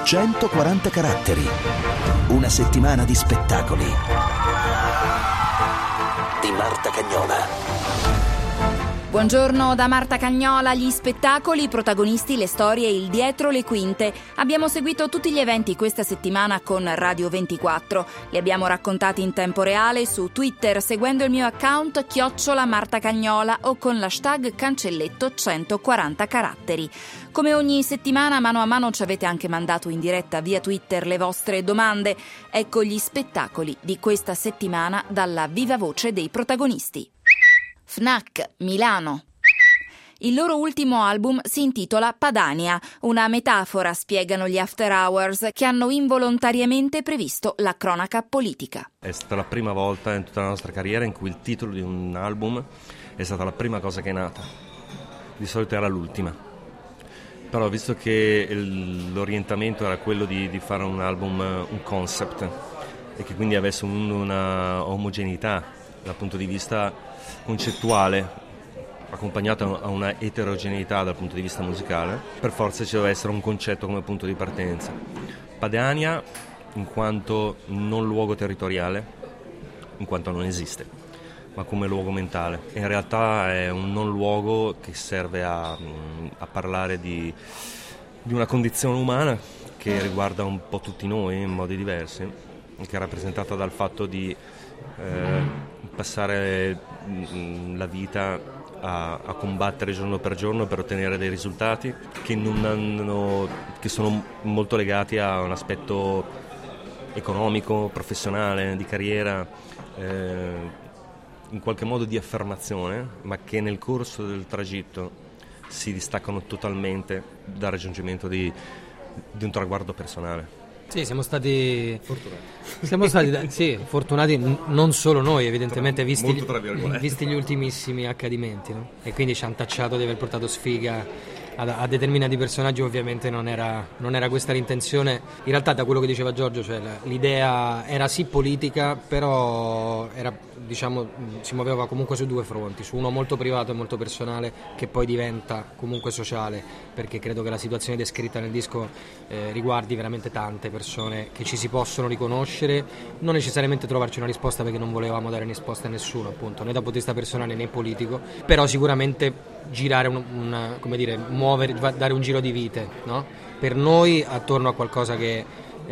140 caratteri. Una settimana di spettacoli. Di Marta Cagnola. Buongiorno da Marta Cagnola, gli spettacoli, i protagonisti, le storie, il dietro le quinte. Abbiamo seguito tutti gli eventi questa settimana con Radio 24. Li abbiamo raccontati in tempo reale su Twitter seguendo il mio account @MartaCagnola o con l'hashtag cancelletto 140 caratteri. Come ogni settimana, mano a mano ci avete anche mandato in diretta via Twitter le vostre domande. Ecco gli spettacoli di questa settimana dalla viva voce dei protagonisti. Fnac, Milano. Il loro ultimo album si intitola Padania, una metafora, spiegano gli After Hours, che hanno involontariamente previsto la cronaca politica. È stata la prima volta in tutta la nostra carriera in cui il titolo di un album è stata la prima cosa che è nata. Di solito era l'ultima. Però visto che l'orientamento era quello di fare un album, un concept, e che quindi avesse una omogeneità dal punto di vista concettuale, accompagnata a una eterogeneità dal punto di vista musicale, per forza ci deve essere un concetto come punto di partenza. Padania in quanto non luogo territoriale, in quanto non esiste, ma come luogo mentale. In realtà è un non luogo che serve a parlare di una condizione umana che riguarda un po' tutti noi in modi diversi, che è rappresentata dal fatto di passare la vita a combattere giorno per giorno per ottenere dei risultati che sono molto legati a un aspetto economico, professionale, di carriera, in qualche modo di affermazione, ma che nel corso del tragitto si distaccano totalmente dal raggiungimento di un traguardo personale. Sì, siamo stati fortunati, non solo noi evidentemente, visti gli ultimissimi accadimenti, no? E quindi ci hanno tacciato di aver portato sfiga a determinati personaggi. Ovviamente non era questa l'intenzione. In realtà, da quello che diceva Giorgio, cioè l'idea era sì politica, però si muoveva comunque su due fronti, su uno molto privato e molto personale, che poi diventa comunque sociale, perché credo che la situazione descritta nel disco riguardi veramente tante persone che ci si possono riconoscere, non necessariamente trovarci una risposta, perché non volevamo dare risposta a nessuno, appunto, né dal punto di vista personale né politico, però sicuramente girare dare un giro di vite, no? Per noi attorno a qualcosa che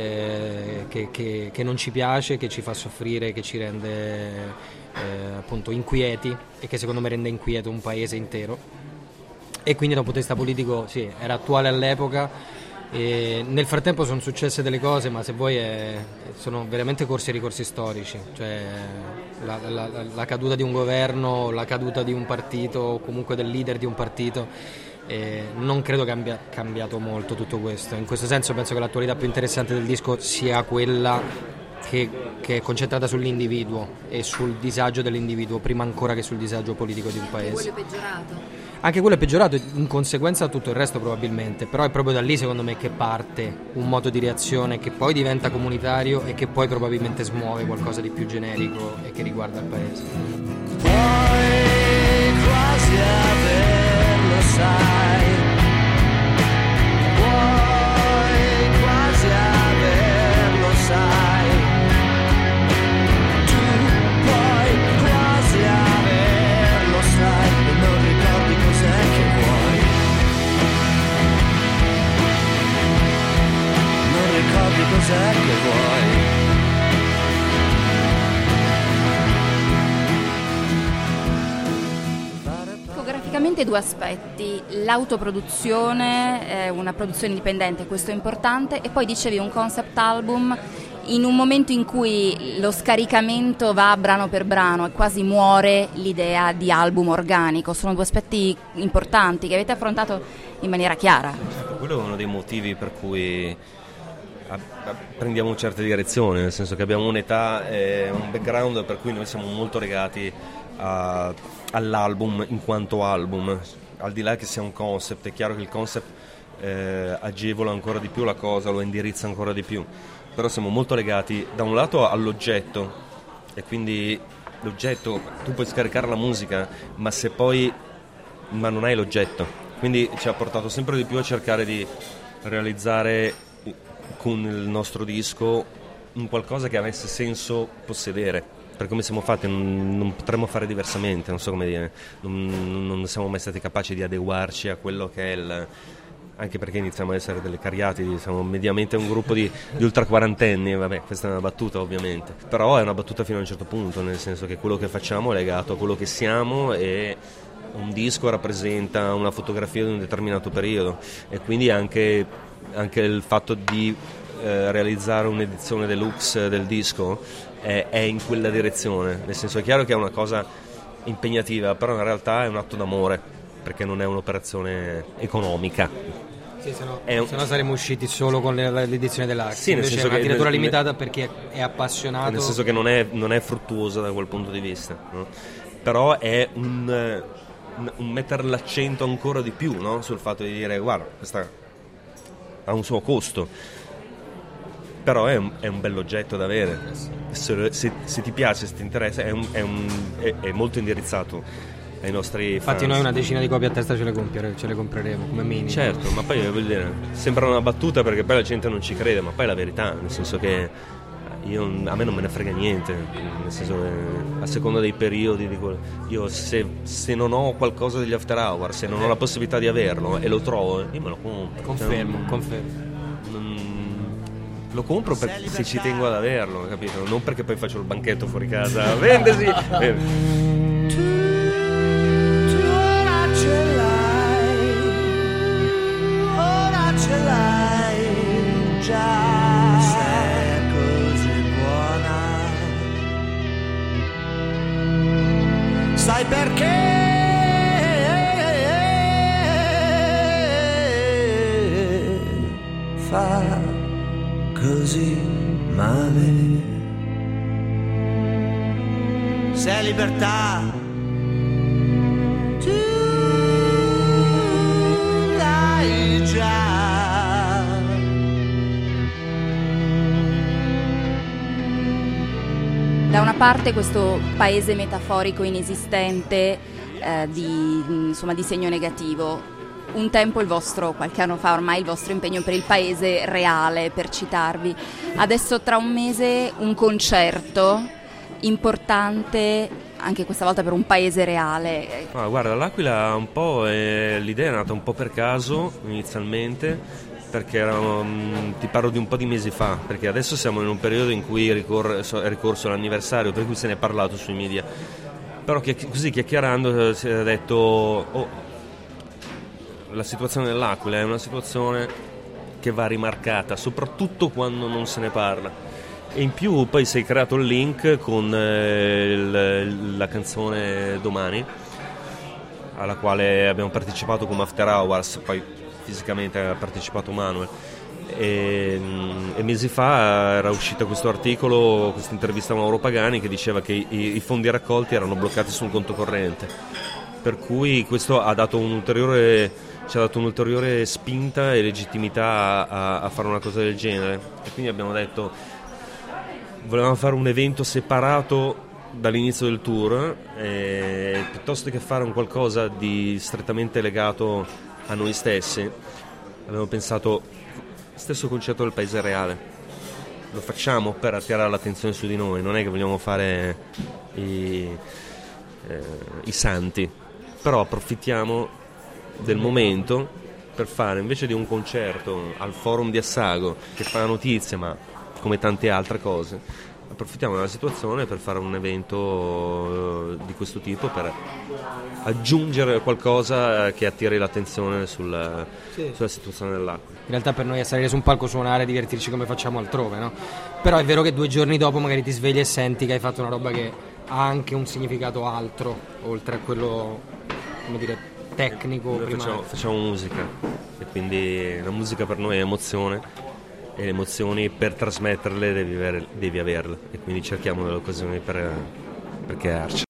non ci piace, che ci fa soffrire, che ci rende appunto inquieti, e che secondo me rende inquieto un paese intero. E quindi da un punto di vista politico sì, era attuale all'epoca. E nel frattempo sono successe delle cose, ma se vuoi sono veramente corsi e ricorsi storici, cioè la caduta di un governo, la caduta di un partito, o comunque del leader di un partito. Non credo che abbia cambiato molto tutto questo. In questo senso penso che l'attualità più interessante del disco sia quella che è concentrata sull'individuo e sul disagio dell'individuo, prima ancora che sul disagio politico di un paese. Anche quello è peggiorato in conseguenza a tutto il resto, probabilmente, però è proprio da lì secondo me che parte un modo di reazione che poi diventa comunitario e che poi probabilmente smuove qualcosa di più generico e che riguarda il paese. Puoi quasi averlo, sai, puoi quasi averlo, sai, tu puoi quasi averlo, sai, e non ricordi cos'è che vuoi, non ricordi cos'è che vuoi. Praticamente due aspetti: l'autoproduzione, una produzione indipendente, questo è importante, e poi dicevi un concept album in un momento in cui lo scaricamento va brano per brano e quasi muore l'idea di album organico. Sono due aspetti importanti che avete affrontato in maniera chiara. Quello è uno dei motivi per cui prendiamo certe direzioni, nel senso che abbiamo un'età e un background per cui noi siamo molto legati all'album in quanto album, al di là che sia un concept. È chiaro che il concept agevola ancora di più la cosa, lo indirizza ancora di più, però siamo molto legati da un lato all'oggetto, e quindi l'oggetto, tu puoi scaricare la musica ma non hai l'oggetto, quindi ci ha portato sempre di più a cercare di realizzare con il nostro disco un qualcosa che avesse senso possedere, per come siamo fatti non potremmo fare diversamente, non so come dire, non siamo mai stati capaci di adeguarci a quello che è anche perché iniziamo ad essere delle cariati, siamo mediamente un gruppo di ultra quarantenni, vabbè, questa è una battuta ovviamente, però è una battuta fino a un certo punto, nel senso che quello che facciamo è legato a quello che siamo e un disco rappresenta una fotografia di un determinato periodo, e quindi anche il fatto di realizzare un'edizione deluxe del disco è in quella direzione, nel senso è chiaro che è una cosa impegnativa, però in realtà è un atto d'amore, perché non è un'operazione economica. Sì, se no saremmo usciti solo con l'edizione dell'Axe. Sì, invece è una tiratura limitata perché è appassionato. Nel senso che non è fruttuosa da quel punto di vista, no? Però è un mettere l'accento ancora di più, no? Sul fatto di dire guarda, questa ha un suo costo, però è un bell'oggetto da avere, se ti piace, se ti interessa, è molto indirizzato ai nostri infatti fans. Noi una decina di copie a testa ce le compreremo come minimo. Certo, ma poi voglio dire, sembra una battuta perché poi la gente non ci crede, ma poi è la verità, nel senso che a me non me ne frega niente, nel senso che a seconda dei periodi io se non ho qualcosa degli After Hours, se non ho la possibilità di averlo e lo trovo, io me lo compro. Confermo. Lo compro se ci tengo ad averlo, capito? Non perché poi faccio il banchetto fuori casa, vendesi. Ora ce l'hai già, sei così buona. Sai perché? Fa così male. Sei libertà, tu l'hai già. Da una parte questo paese metaforico inesistente di segno negativo. Un tempo qualche anno fa ormai, il vostro impegno per il paese reale, per citarvi. Adesso tra un mese un concerto importante, anche questa volta per un paese reale. Guarda, l'Aquila un po' l'idea è nata un po' per caso inizialmente, perché ti parlo di un po' di mesi fa, perché adesso siamo in un periodo in cui è ricorso l'anniversario, per cui se ne è parlato sui media, però così chiacchierando si è detto la situazione dell'Aquila è una situazione che va rimarcata, soprattutto quando non se ne parla. E in più poi si è creato il link con la canzone Domani, alla quale abbiamo partecipato come After Hours, poi fisicamente ha partecipato Manuel. E mesi fa era uscito questo articolo, questa intervista a Mauro Pagani, che diceva che i fondi raccolti erano bloccati sul conto corrente, per cui questo ci ha dato un'ulteriore spinta e legittimità a fare una cosa del genere, e quindi abbiamo detto volevamo fare un evento separato dall'inizio del tour, piuttosto che fare un qualcosa di strettamente legato a noi stessi. Abbiamo pensato stesso concetto del paese reale, lo facciamo per attirare l'attenzione su di noi, non è che vogliamo fare i santi, però approfittiamo del momento per fare, invece di un concerto al Forum di Assago che fa notizia, ma come tante altre cose, approfittiamo della situazione per fare un evento di questo tipo, per aggiungere qualcosa che attiri l'attenzione sulla situazione dell'acqua. In realtà per noi è salire su un palco, suonare, divertirci come facciamo altrove, no? Però è vero che 2 giorni dopo magari ti svegli e senti che hai fatto una roba che ha anche un significato altro, oltre a quello, come dire, tecnico. Noi facciamo musica, e quindi la musica per noi è emozione, e le emozioni per trasmetterle devi averle, e quindi cerchiamo delle occasioni per crearci.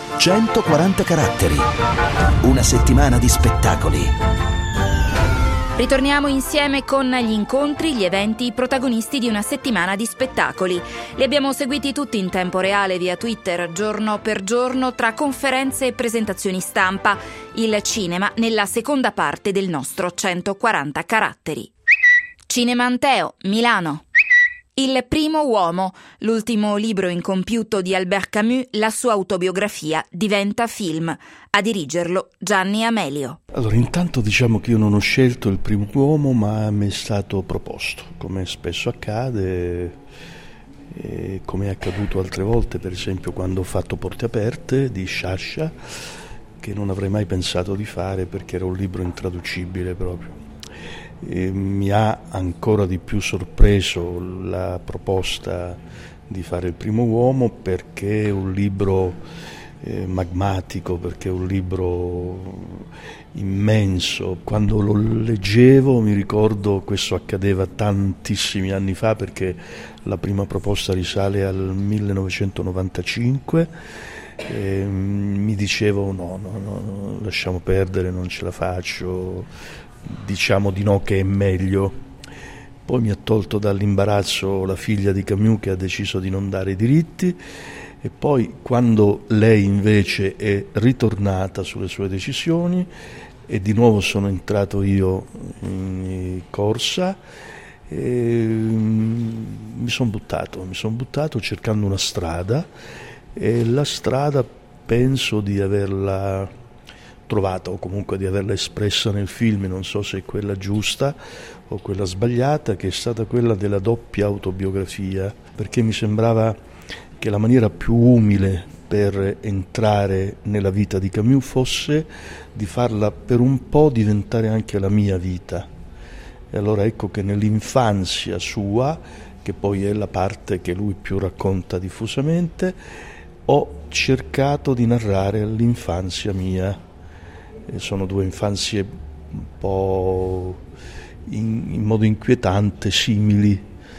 140 caratteri, una settimana di spettacoli. Ritorniamo insieme con gli incontri, gli eventi, i protagonisti di una settimana di spettacoli. Li abbiamo seguiti tutti in tempo reale via Twitter, giorno per giorno, tra conferenze e presentazioni stampa. Il cinema nella seconda parte del nostro 140 caratteri. Cinema Anteo, Milano. Il primo uomo, l'ultimo libro incompiuto di Albert Camus, la sua autobiografia, diventa film. A dirigerlo Gianni Amelio. Allora, intanto diciamo che io non ho scelto il primo uomo, ma mi è stato proposto, come spesso accade, e come è accaduto altre volte, per esempio quando ho fatto Porte Aperte di Sciascia, che non avrei mai pensato di fare perché era un libro intraducibile proprio. E mi ha ancora di più sorpreso la proposta di fare il primo uomo, perché è un libro magmatico, perché è un libro immenso. Quando lo leggevo, mi ricordo, questo accadeva tantissimi anni fa perché la prima proposta risale al 1995, mi dicevo no, lasciamo perdere, non ce la faccio, diciamo di no, che è meglio. Poi mi ha tolto dall'imbarazzo la figlia di Camus, che ha deciso di non dare i diritti, e poi quando lei invece è ritornata sulle sue decisioni e di nuovo sono entrato io in corsa, e mi sono buttato cercando una strada, e la strada penso di averla trovata, o comunque di averla espressa nel film, non so se è quella giusta o quella sbagliata, che è stata quella della doppia autobiografia, perché mi sembrava che la maniera più umile per entrare nella vita di Camus fosse di farla per un po' diventare anche la mia vita. E allora ecco che nell'infanzia sua, che poi è la parte che lui più racconta diffusamente, ho cercato di narrare l'infanzia mia. Sono due infanzie un po' in modo inquietante simili,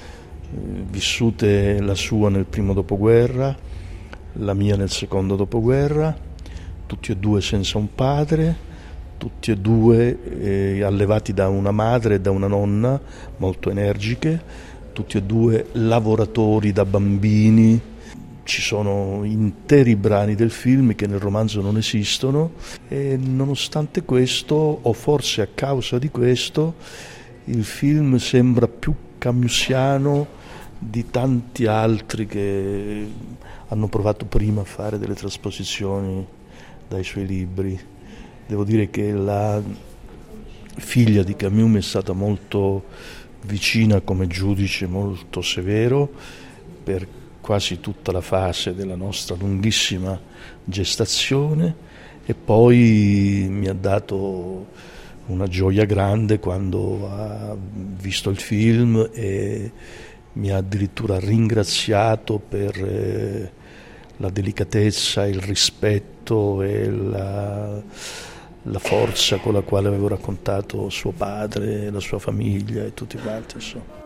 vissute, la sua nel primo dopoguerra, la mia nel secondo dopoguerra, tutti e due senza un padre, tutti e due allevati da una madre e da una nonna molto energiche, tutti e due lavoratori da bambini. Ci sono interi brani del film che nel romanzo non esistono, e nonostante questo, o forse a causa di questo, il film sembra più camusiano di tanti altri che hanno provato prima a fare delle trasposizioni dai suoi libri. Devo dire che la figlia di Camus mi è stata molto vicina come giudice, molto severo, per quasi tutta la fase della nostra lunghissima gestazione, e poi mi ha dato una gioia grande quando ha visto il film e mi ha addirittura ringraziato per la delicatezza, il rispetto e la forza con la quale avevo raccontato suo padre, la sua famiglia e tutti quanti, insomma.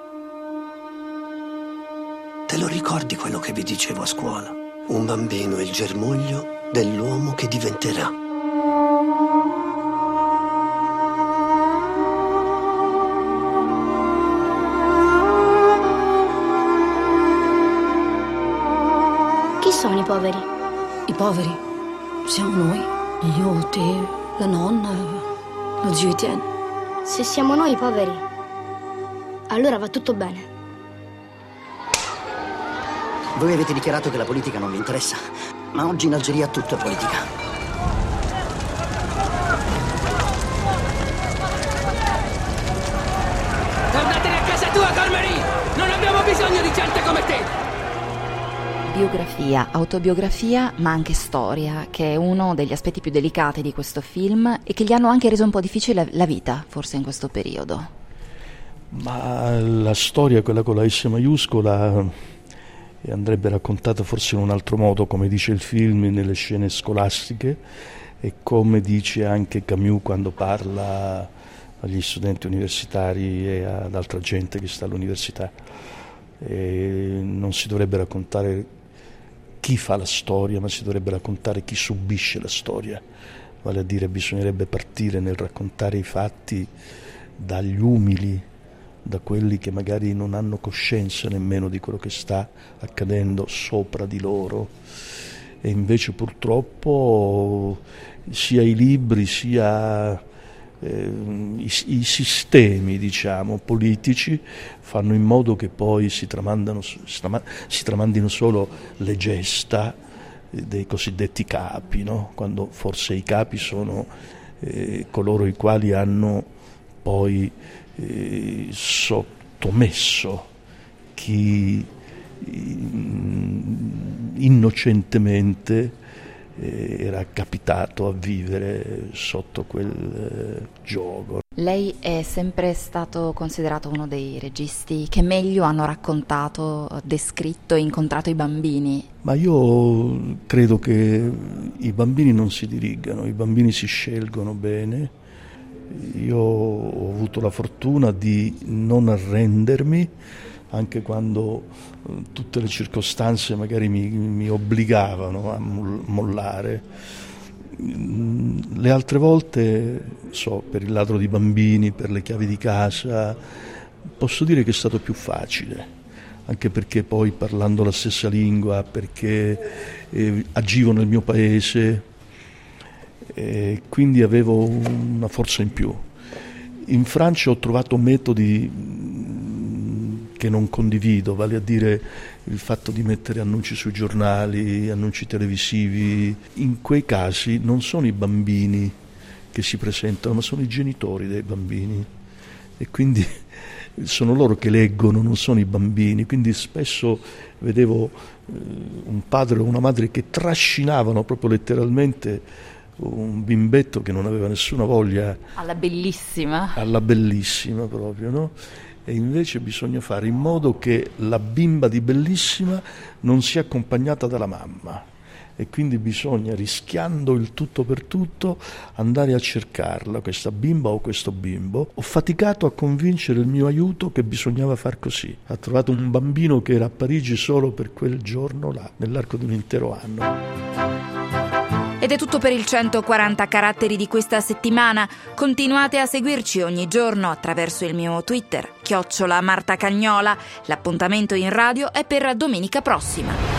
Te lo ricordi quello che vi dicevo a scuola? Un bambino è il germoglio dell'uomo che diventerà. Chi sono i poveri? I poveri? Siamo noi. Io, te, la nonna, lo zio Etienne. Se siamo noi i poveri, allora va tutto bene. Voi avete dichiarato che la politica non vi interessa, ma oggi in Algeria tutto è politica. Tornatene a casa tua, Cormery! Non abbiamo bisogno di gente come te! Biografia, autobiografia, ma anche storia, che è uno degli aspetti più delicati di questo film e che gli hanno anche reso un po' difficile la vita, forse in questo periodo. Ma la storia, quella con la S maiuscola, e andrebbe raccontata forse in un altro modo, come dice il film, nelle scene scolastiche, e come dice anche Camus quando parla agli studenti universitari e ad altra gente che sta all'università. E non si dovrebbe raccontare chi fa la storia, ma si dovrebbe raccontare chi subisce la storia, vale a dire bisognerebbe partire nel raccontare i fatti dagli umili, da quelli che magari non hanno coscienza nemmeno di quello che sta accadendo sopra di loro. E invece purtroppo sia i libri sia i sistemi, diciamo, politici fanno in modo che poi si tramandino solo le gesta dei cosiddetti capi, no? Quando forse i capi sono coloro i quali hanno poi sottomesso chi innocentemente era capitato a vivere sotto quel gioco. Lei è sempre stato considerato uno dei registi che meglio hanno raccontato, descritto e incontrato i bambini. Ma io credo che i bambini non si dirigano, i bambini si scelgono bene. Io ho avuto la fortuna di non arrendermi, anche quando tutte le circostanze magari mi obbligavano a mollare. Le altre volte, per il ladro di bambini, per le chiavi di casa, posso dire che è stato più facile, anche perché poi parlando la stessa lingua, perché agivo nel mio paese, quindi avevo una forza in più. In Francia ho trovato metodi che non condivido, vale a dire il fatto di mettere annunci sui giornali, annunci televisivi. In quei casi non sono i bambini che si presentano, ma sono i genitori dei bambini, e quindi sono loro che leggono, non sono i bambini. Quindi spesso vedevo un padre o una madre che trascinavano proprio letteralmente un bimbetto che non aveva nessuna voglia. Alla bellissima proprio, no? E invece bisogna fare in modo che la bimba di Bellissima non sia accompagnata dalla mamma, e quindi bisogna, rischiando il tutto per tutto, andare a cercarla, questa bimba o questo bimbo. Ho faticato a convincere il mio aiuto che bisognava far così. Ha trovato un bambino che era a Parigi solo per quel giorno là, nell'arco di un intero anno. Ed è tutto per il 140 caratteri di questa settimana. Continuate a seguirci ogni giorno attraverso il mio Twitter, @MartaCagnola. L'appuntamento in radio è per domenica prossima.